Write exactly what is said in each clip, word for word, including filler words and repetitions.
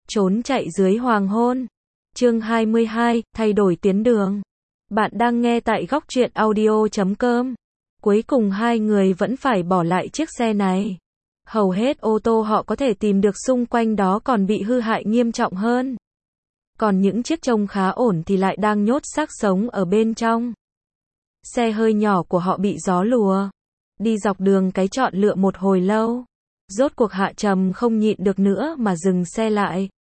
Trốn chạy dưới hoàng hôn. Chương hai mươi hai, thay đổi tuyến đường. Bạn đang nghe tại góc truyện audio chấm com. Cuối cùng hai người vẫn phải bỏ lại chiếc xe này. Hầu hết ô tô họ có thể tìm được xung quanh đó còn bị hư hại nghiêm trọng hơn. Còn những chiếc trông khá ổn thì lại đang nhốt xác sống ở bên trong. Xe hơi nhỏ của họ bị gió lùa. Đi dọc đường cái chọn lựa một hồi lâu. Rốt cuộc Hạ Trầm không nhịn được nữa mà dừng xe lại.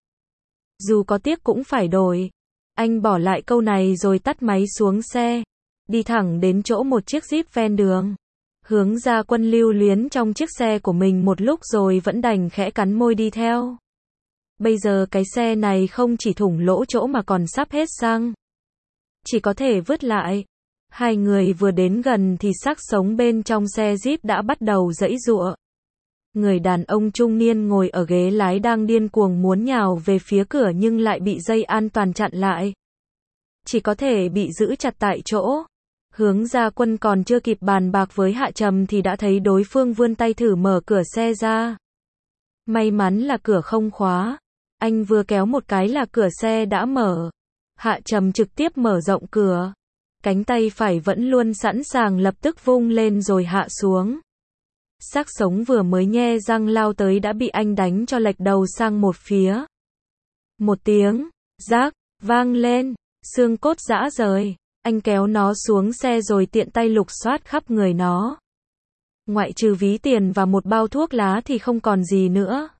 Dù có tiếc cũng phải đổi. Anh bỏ lại câu này rồi tắt máy xuống xe. Đi thẳng đến chỗ một chiếc Jeep ven đường. Hướng Gia Quân lưu luyến trong chiếc xe của mình một lúc rồi vẫn đành khẽ cắn môi đi theo. Bây giờ cái xe này không chỉ thủng lỗ chỗ mà còn sắp hết xăng. Chỉ có thể vứt lại. Hai người vừa đến gần thì xác sống bên trong xe Jeep đã bắt đầu giãy giụa. Người đàn ông trung niên ngồi ở ghế lái đang điên cuồng muốn nhào về phía cửa nhưng lại bị dây an toàn chặn lại. Chỉ có thể bị giữ chặt tại chỗ. Hướng Gia Quân còn chưa kịp bàn bạc với Hạ Trầm thì đã thấy đối phương vươn tay thử mở cửa xe ra. May mắn là cửa không khóa. Anh vừa kéo một cái là cửa xe đã mở. Hạ Trầm trực tiếp mở rộng cửa. Cánh tay phải vẫn luôn sẵn sàng lập tức vung lên rồi hạ xuống. Xác sống vừa mới nhe răng lao tới đã bị anh đánh cho lệch đầu sang một phía. Một tiếng, rác, vang lên, xương cốt rã rời. Anh kéo nó xuống xe rồi tiện tay lục soát khắp người nó. Ngoại trừ ví tiền và một bao thuốc lá thì không còn gì nữa.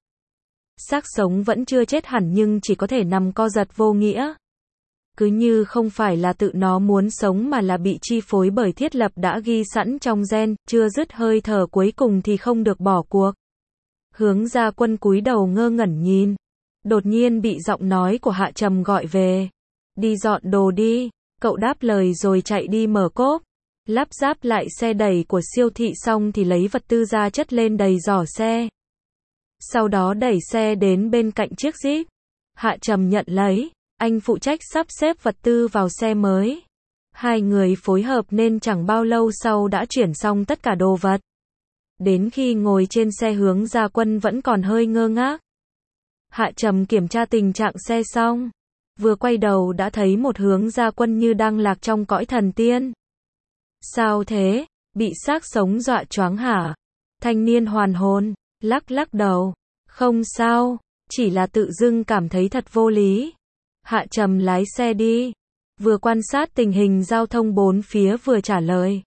Xác sống vẫn chưa chết hẳn nhưng chỉ có thể nằm co giật vô nghĩa. Cứ như không phải là tự nó muốn sống mà là bị chi phối bởi thiết lập đã ghi sẵn trong gen, chưa dứt hơi thở cuối cùng thì không được bỏ cuộc. Hướng Gia Quân cúi đầu ngơ ngẩn nhìn. Đột nhiên bị giọng nói của Hạ Trầm gọi về. Đi dọn đồ đi. Cậu đáp lời rồi chạy đi mở cốp. Lắp ráp lại xe đẩy của siêu thị xong thì lấy vật tư ra chất lên đầy giỏ xe. Sau đó đẩy xe đến bên cạnh chiếc Jeep. Hạ Trầm nhận lấy. Anh phụ trách sắp xếp vật tư vào xe mới. Hai người phối hợp nên chẳng bao lâu sau đã chuyển xong tất cả đồ vật. Đến khi ngồi trên xe Hướng Gia Quân vẫn còn hơi ngơ ngác. Hạ Trầm kiểm tra tình trạng xe xong. Vừa quay đầu đã thấy một Hướng Gia Quân như đang lạc trong cõi thần tiên. Sao thế? Bị xác sống dọa choáng hả? Thanh niên hoàn hồn, lắc lắc đầu. Không sao, chỉ là tự dưng cảm thấy thật vô lý. Hạ Trầm lái xe đi. Vừa quan sát tình hình giao thông bốn phía vừa trả lời.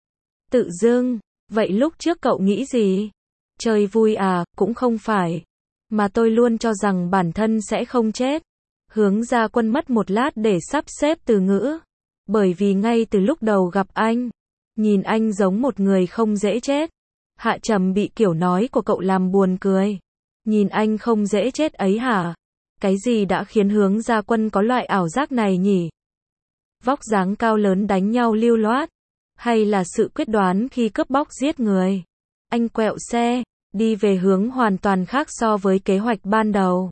Tự dưng, vậy lúc trước cậu nghĩ gì? Chơi vui à, cũng không phải. Mà tôi luôn cho rằng bản thân sẽ không chết. Hướng Gia Quân mất một lát để sắp xếp từ ngữ. Bởi vì ngay từ lúc đầu gặp anh, nhìn anh giống một người không dễ chết. Hạ Trầm bị kiểu nói của cậu làm buồn cười. Nhìn anh không dễ chết ấy hả? Cái gì đã khiến Hướng Gia Quân có loại ảo giác này nhỉ? Vóc dáng cao lớn đánh nhau lưu loát? Hay là sự quyết đoán khi cướp bóc giết người? Anh quẹo xe, đi về hướng hoàn toàn khác so với kế hoạch ban đầu.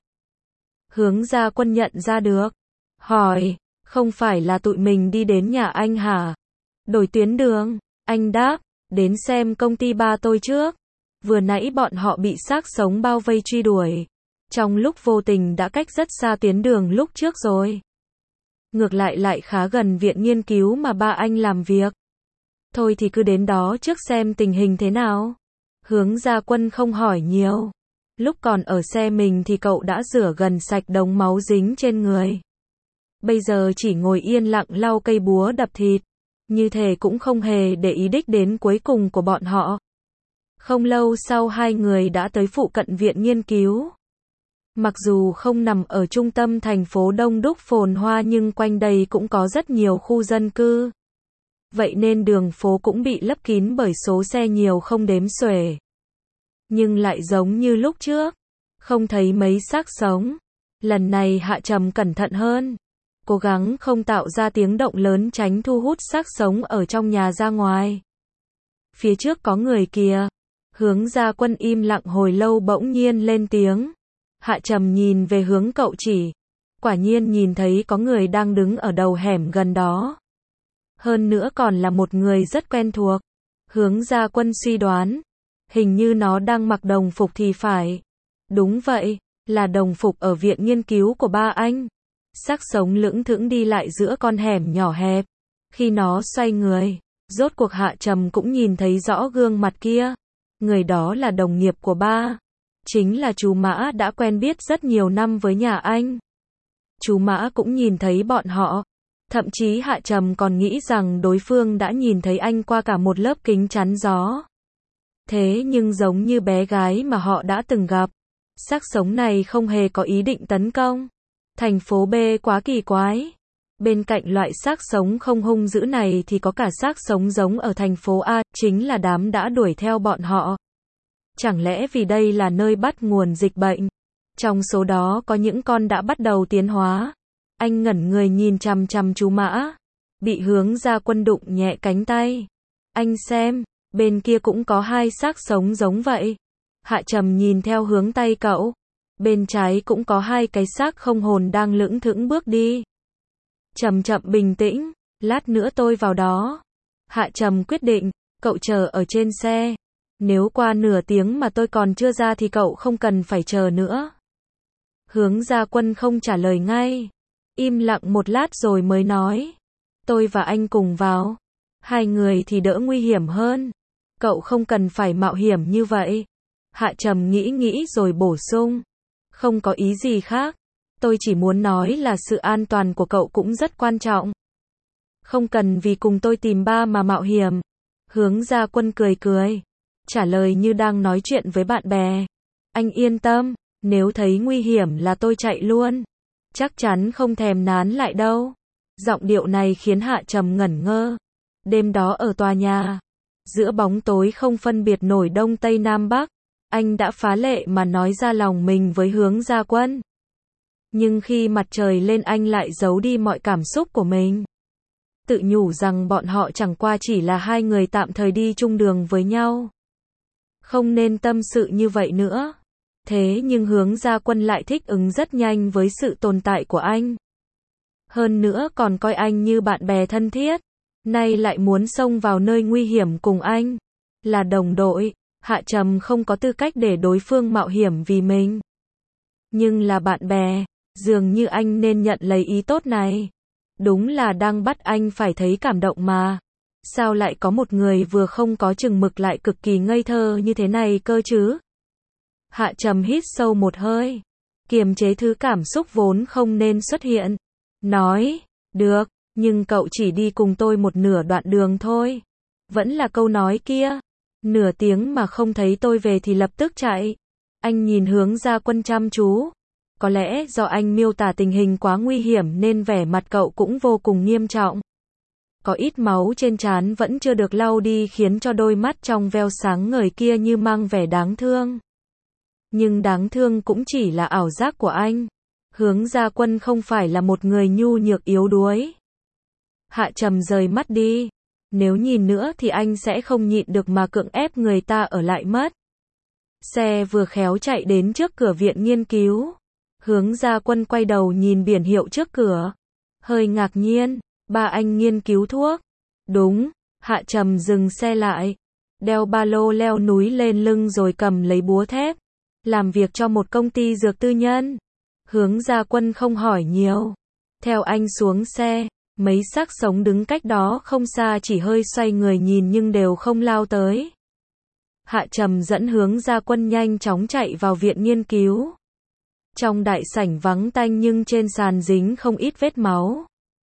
Hướng Gia Quân nhận ra được. Hỏi, không phải là tụi mình đi đến nhà anh hả? Đổi tuyến đường, anh đáp, đến xem công ty ba tôi trước. Vừa nãy bọn họ bị xác sống bao vây truy đuổi. Trong lúc vô tình đã cách rất xa tuyến đường lúc trước rồi. Ngược lại lại khá gần viện nghiên cứu mà ba anh làm việc. Thôi thì cứ đến đó trước xem tình hình thế nào. Hướng Gia Quân không hỏi nhiều. Lúc còn ở xe mình thì cậu đã rửa gần sạch đống máu dính trên người. Bây giờ chỉ ngồi yên lặng lau cây búa đập thịt. Như thể cũng không hề để ý đích đến cuối cùng của bọn họ. Không lâu sau hai người đã tới phụ cận viện nghiên cứu. Mặc dù không nằm ở trung tâm thành phố đông đúc phồn hoa nhưng quanh đây cũng có rất nhiều khu dân cư. Vậy nên đường phố cũng bị lấp kín bởi số xe nhiều không đếm xuể. Nhưng lại giống như lúc trước, không thấy mấy xác sống. Lần này Hạ Trầm cẩn thận hơn, cố gắng không tạo ra tiếng động lớn tránh thu hút xác sống ở trong nhà ra ngoài. Phía trước có người kìa. Hướng Gia Quân im lặng hồi lâu bỗng nhiên lên tiếng. Hạ Trầm nhìn về hướng cậu chỉ. Quả nhiên nhìn thấy có người đang đứng ở đầu hẻm gần đó. Hơn nữa còn là một người rất quen thuộc. Hướng Gia Quân suy đoán. Hình như nó đang mặc đồng phục thì phải. Đúng vậy, là đồng phục ở viện nghiên cứu của ba anh. Xác sống lững thững đi lại giữa con hẻm nhỏ hẹp. Khi nó xoay người, rốt cuộc Hạ Trầm cũng nhìn thấy rõ gương mặt kia. Người đó là đồng nghiệp của ba. Chính là chú Mã đã quen biết rất nhiều năm với nhà anh. Chú Mã cũng nhìn thấy bọn họ. Thậm chí Hạ Trầm còn nghĩ rằng đối phương đã nhìn thấy anh qua cả một lớp kính chắn gió. Thế nhưng giống như bé gái mà họ đã từng gặp, xác sống này không hề có ý định tấn công. Thành phố B quá kỳ quái. Bên cạnh loại xác sống không hung dữ này thì có cả xác sống giống ở thành phố A, chính là đám đã đuổi theo bọn họ. Chẳng lẽ vì đây là nơi bắt nguồn dịch bệnh? Trong số đó có những con đã bắt đầu tiến hóa. Anh ngẩn người nhìn chằm chằm chú Mã. Bị Hướng Gia Quân đụng nhẹ cánh tay. Anh xem, bên kia cũng có hai xác sống giống vậy. Hạ Trầm nhìn theo hướng tay cậu. Bên trái cũng có hai cái xác không hồn đang lững thững bước đi. Chậm chậm bình tĩnh, lát nữa tôi vào đó. Hạ Trầm quyết định, cậu chờ ở trên xe. Nếu qua nửa tiếng mà tôi còn chưa ra thì cậu không cần phải chờ nữa. Hướng Gia Quân không trả lời ngay. Im lặng một lát rồi mới nói. Tôi và anh cùng vào. Hai người thì đỡ nguy hiểm hơn. Cậu không cần phải mạo hiểm như vậy. Hạ Trầm nghĩ nghĩ rồi bổ sung. Không có ý gì khác. Tôi chỉ muốn nói là sự an toàn của cậu cũng rất quan trọng. Không cần vì cùng tôi tìm ba mà mạo hiểm. Hướng Gia Quân cười cười. Trả lời như đang nói chuyện với bạn bè. Anh yên tâm, nếu thấy nguy hiểm là tôi chạy luôn. Chắc chắn không thèm nán lại đâu. Giọng điệu này khiến Hạ Trầm ngẩn ngơ. Đêm đó ở tòa nhà, giữa bóng tối không phân biệt nổi đông tây nam bắc, anh đã phá lệ mà nói ra lòng mình với Hướng Gia Quân. Nhưng khi mặt trời lên anh lại giấu đi mọi cảm xúc của mình. Tự nhủ rằng bọn họ chẳng qua chỉ là hai người tạm thời đi chung đường với nhau. Không nên tâm sự như vậy nữa. Thế nhưng Hướng Gia Quân lại thích ứng rất nhanh với sự tồn tại của anh. Hơn nữa còn coi anh như bạn bè thân thiết. Nay lại muốn xông vào nơi nguy hiểm cùng anh. Là đồng đội, Hạ Trầm không có tư cách để đối phương mạo hiểm vì mình. Nhưng là bạn bè, dường như anh nên nhận lấy ý tốt này. Đúng là đang bắt anh phải thấy cảm động mà. Sao lại có một người vừa không có chừng mực lại cực kỳ ngây thơ như thế này cơ chứ? Hạ Trầm hít sâu một hơi, kiềm chế thứ cảm xúc vốn không nên xuất hiện. Nói, được, nhưng cậu chỉ đi cùng tôi một nửa đoạn đường thôi. Vẫn là câu nói kia. Nửa tiếng mà không thấy tôi về thì lập tức chạy. Anh nhìn Hướng Gia Quân chăm chú. Có lẽ do anh miêu tả tình hình quá nguy hiểm nên vẻ mặt cậu cũng vô cùng nghiêm trọng. Có ít máu trên trán vẫn chưa được lau đi khiến cho đôi mắt trong veo sáng ngời kia như mang vẻ đáng thương. Nhưng đáng thương cũng chỉ là ảo giác của anh. Hướng Gia Quân không phải là một người nhu nhược yếu đuối. Hạ Trầm rời mắt đi. Nếu nhìn nữa thì anh sẽ không nhịn được mà cưỡng ép người ta ở lại mất. Xe vừa khéo chạy đến trước cửa viện nghiên cứu. Hướng Gia Quân quay đầu nhìn biển hiệu trước cửa. Hơi ngạc nhiên, ba anh nghiên cứu thuốc. Đúng, Hạ Trầm dừng xe lại. Đeo ba lô leo núi lên lưng rồi cầm lấy búa thép. Làm việc cho một công ty dược tư nhân. Hướng Gia Quân không hỏi nhiều. Theo anh xuống xe, mấy xác sống đứng cách đó không xa chỉ hơi xoay người nhìn nhưng đều không lao tới. Hạ Trầm dẫn Hướng Gia Quân nhanh chóng chạy vào viện nghiên cứu. Trong đại sảnh vắng tanh nhưng trên sàn dính không ít vết máu.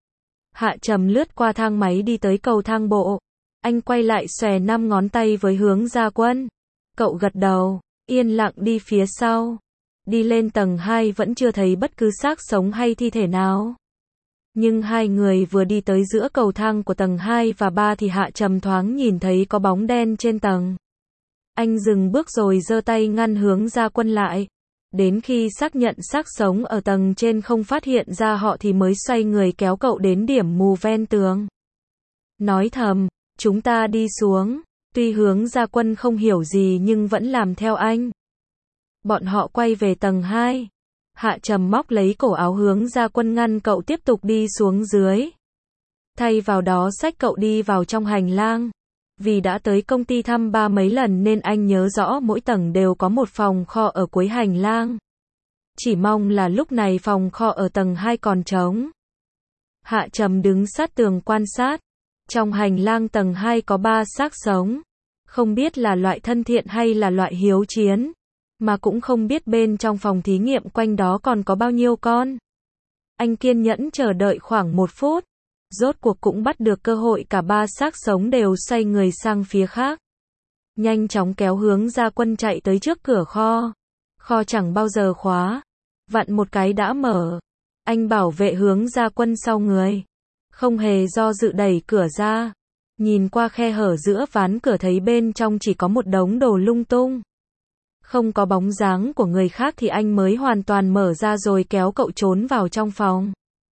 Hạ Trầm lướt qua thang máy đi tới cầu thang bộ. Anh quay lại xòe năm ngón tay với Hướng Gia Quân. Cậu gật đầu, yên lặng đi phía sau. Đi lên tầng hai vẫn chưa thấy bất cứ xác sống hay thi thể nào. Nhưng hai người vừa đi tới giữa cầu thang của tầng hai và ba thì Hạ Trầm thoáng nhìn thấy có bóng đen trên tầng. Anh dừng bước rồi giơ tay ngăn Hướng Gia Quân lại. Đến khi xác nhận xác sống ở tầng trên không phát hiện ra họ thì mới xoay người kéo cậu đến điểm mù ven tường. Nói thầm, chúng ta đi xuống. Tuy Hướng Gia Quân không hiểu gì nhưng vẫn làm theo anh. Bọn họ quay về tầng hai. Hạ Trầm móc lấy cổ áo Hướng Gia Quân ngăn cậu tiếp tục đi xuống dưới. Thay vào đó xách cậu đi vào trong hành lang. Vì đã tới công ty thăm ba mấy lần nên anh nhớ rõ mỗi tầng đều có một phòng kho ở cuối hành lang. Chỉ mong là lúc này phòng kho ở tầng hai còn trống. Hạ Trầm đứng sát tường quan sát. Trong hành lang tầng hai có ba xác sống. Không biết là loại thân thiện hay là loại hiếu chiến. Mà cũng không biết bên trong phòng thí nghiệm quanh đó còn có bao nhiêu con. Anh kiên nhẫn chờ đợi khoảng một phút. Rốt cuộc cũng bắt được cơ hội, cả ba xác sống đều xoay người sang phía khác. Nhanh chóng kéo Hướng Gia Quân chạy tới trước cửa kho. Kho chẳng bao giờ khóa. Vặn một cái đã mở. Anh bảo vệ Hướng Gia Quân sau người. Không hề do dự đẩy cửa ra. Nhìn qua khe hở giữa ván cửa thấy bên trong chỉ có một đống đồ lung tung. Không có bóng dáng của người khác thì anh mới hoàn toàn mở ra rồi kéo cậu trốn vào trong phòng.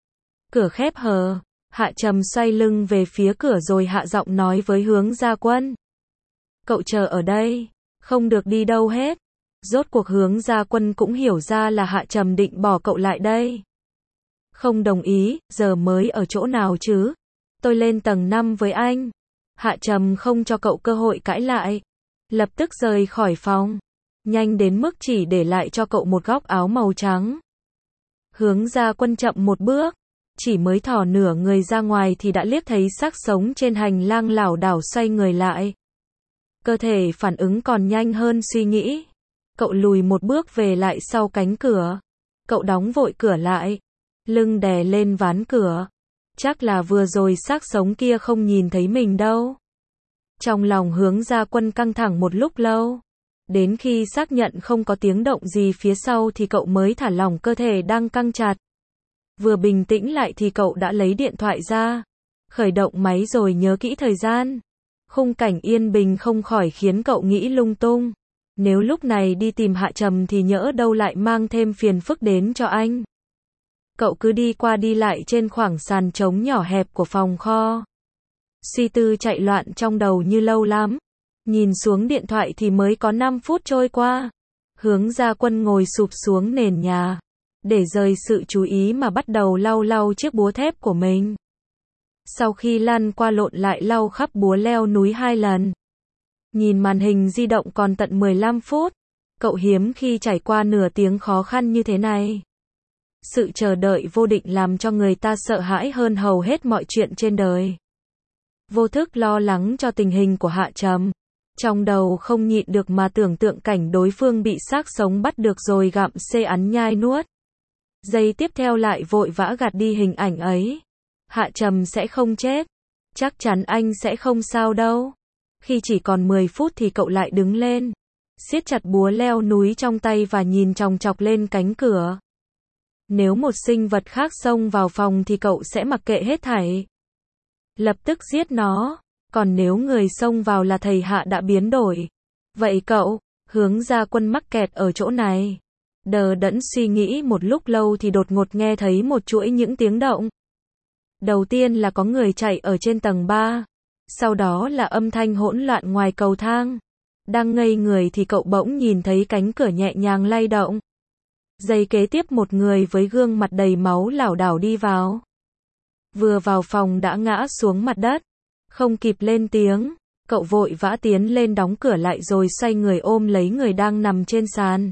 Cửa khép hờ. Hạ Trầm xoay lưng về phía cửa rồi hạ giọng nói với Hướng Gia Quân. Cậu chờ ở đây. Không được đi đâu hết. Rốt cuộc Hướng Gia Quân cũng hiểu ra là Hạ Trầm định bỏ cậu lại đây. Không đồng ý, giờ mới ở chỗ nào chứ? Tôi lên tầng năm với anh. Hạ Trầm không cho cậu cơ hội cãi lại. Lập tức rời khỏi phòng. Nhanh đến mức chỉ để lại cho cậu một góc áo màu trắng. Hướng Gia Quân chậm một bước. Chỉ mới thò nửa người ra ngoài thì đã liếc thấy xác sống trên hành lang lảo đảo xoay người lại. Cơ thể phản ứng còn nhanh hơn suy nghĩ. Cậu lùi một bước về lại sau cánh cửa. Cậu đóng vội cửa lại. Lưng đè lên ván cửa. Chắc là vừa rồi xác sống kia không nhìn thấy mình đâu. Trong lòng Hướng Gia Quân căng thẳng một lúc lâu. Đến khi xác nhận không có tiếng động gì phía sau thì cậu mới thả lỏng cơ thể đang căng chặt. Vừa bình tĩnh lại thì cậu đã lấy điện thoại ra. Khởi động máy rồi nhớ kỹ thời gian. Khung cảnh yên bình không khỏi khiến cậu nghĩ lung tung. Nếu lúc này đi tìm Hạ Trầm thì nhỡ đâu lại mang thêm phiền phức đến cho anh. Cậu cứ đi qua đi lại trên khoảng sàn trống nhỏ hẹp của phòng kho. Suy tư chạy loạn trong đầu như lâu lắm. Nhìn xuống điện thoại thì mới có năm phút trôi qua. Hướng Gia Quân ngồi sụp xuống nền nhà. Để rời sự chú ý mà bắt đầu lau lau chiếc búa thép của mình. Sau khi lăn qua lộn lại lau khắp búa leo núi hai lần. Nhìn màn hình di động còn tận mười lăm phút. Cậu hiếm khi trải qua nửa tiếng khó khăn như thế này. Sự chờ đợi vô định làm cho người ta sợ hãi hơn hầu hết mọi chuyện trên đời. Vô thức lo lắng cho tình hình của Hạ Trầm. Trong đầu không nhịn được mà tưởng tượng cảnh đối phương bị xác sống bắt được rồi gặm xê ắn nhai nuốt. Giây tiếp theo lại vội vã gạt đi hình ảnh ấy. Hạ Trầm sẽ không chết. Chắc chắn anh sẽ không sao đâu. Khi chỉ còn mười phút thì cậu lại đứng lên. Siết chặt búa leo núi trong tay và nhìn chòng chọc lên cánh cửa. Nếu một sinh vật khác xông vào phòng thì cậu sẽ mặc kệ hết thảy. Lập tức giết nó. Còn nếu người xông vào là thầy Hạ đã biến đổi. Vậy cậu, Hướng Gia Quân mắc kẹt ở chỗ này. Đờ đẫn suy nghĩ một lúc lâu thì đột ngột nghe thấy một chuỗi những tiếng động. Đầu tiên là có người chạy ở trên tầng ba. Sau đó là âm thanh hỗn loạn ngoài cầu thang. Đang ngây người thì cậu bỗng nhìn thấy cánh cửa nhẹ nhàng lay động. Giây kế tiếp một người với gương mặt đầy máu lảo đảo đi vào. Vừa vào phòng đã ngã xuống mặt đất. Không kịp lên tiếng, cậu vội vã tiến lên đóng cửa lại rồi xoay người ôm lấy người đang nằm trên sàn.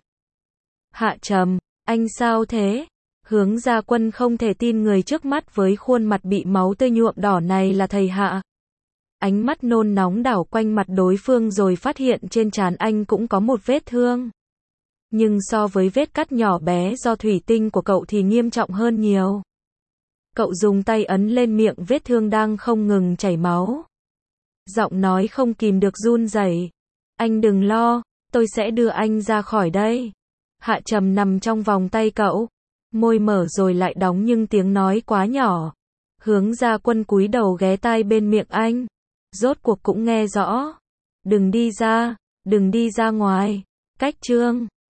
Hạ Trầm, anh sao thế? Hướng Gia Quân không thể tin người trước mắt với khuôn mặt bị máu tươi nhuộm đỏ này là thầy Hạ. Ánh mắt nôn nóng đảo quanh mặt đối phương rồi phát hiện trên trán anh cũng có một vết thương. Nhưng so với vết cắt nhỏ bé do thủy tinh của cậu thì nghiêm trọng hơn nhiều. Cậu dùng tay ấn lên miệng vết thương đang không ngừng chảy máu. Giọng nói không kìm được run rẩy. Anh đừng lo, tôi sẽ đưa anh ra khỏi đây. Hạ Trầm nằm trong vòng tay cậu. Môi mở rồi lại đóng nhưng tiếng nói quá nhỏ. Hướng Gia Quân cúi đầu ghé tai bên miệng anh. Rốt cuộc cũng nghe rõ. Đừng đi ra, đừng đi ra ngoài. Cách chương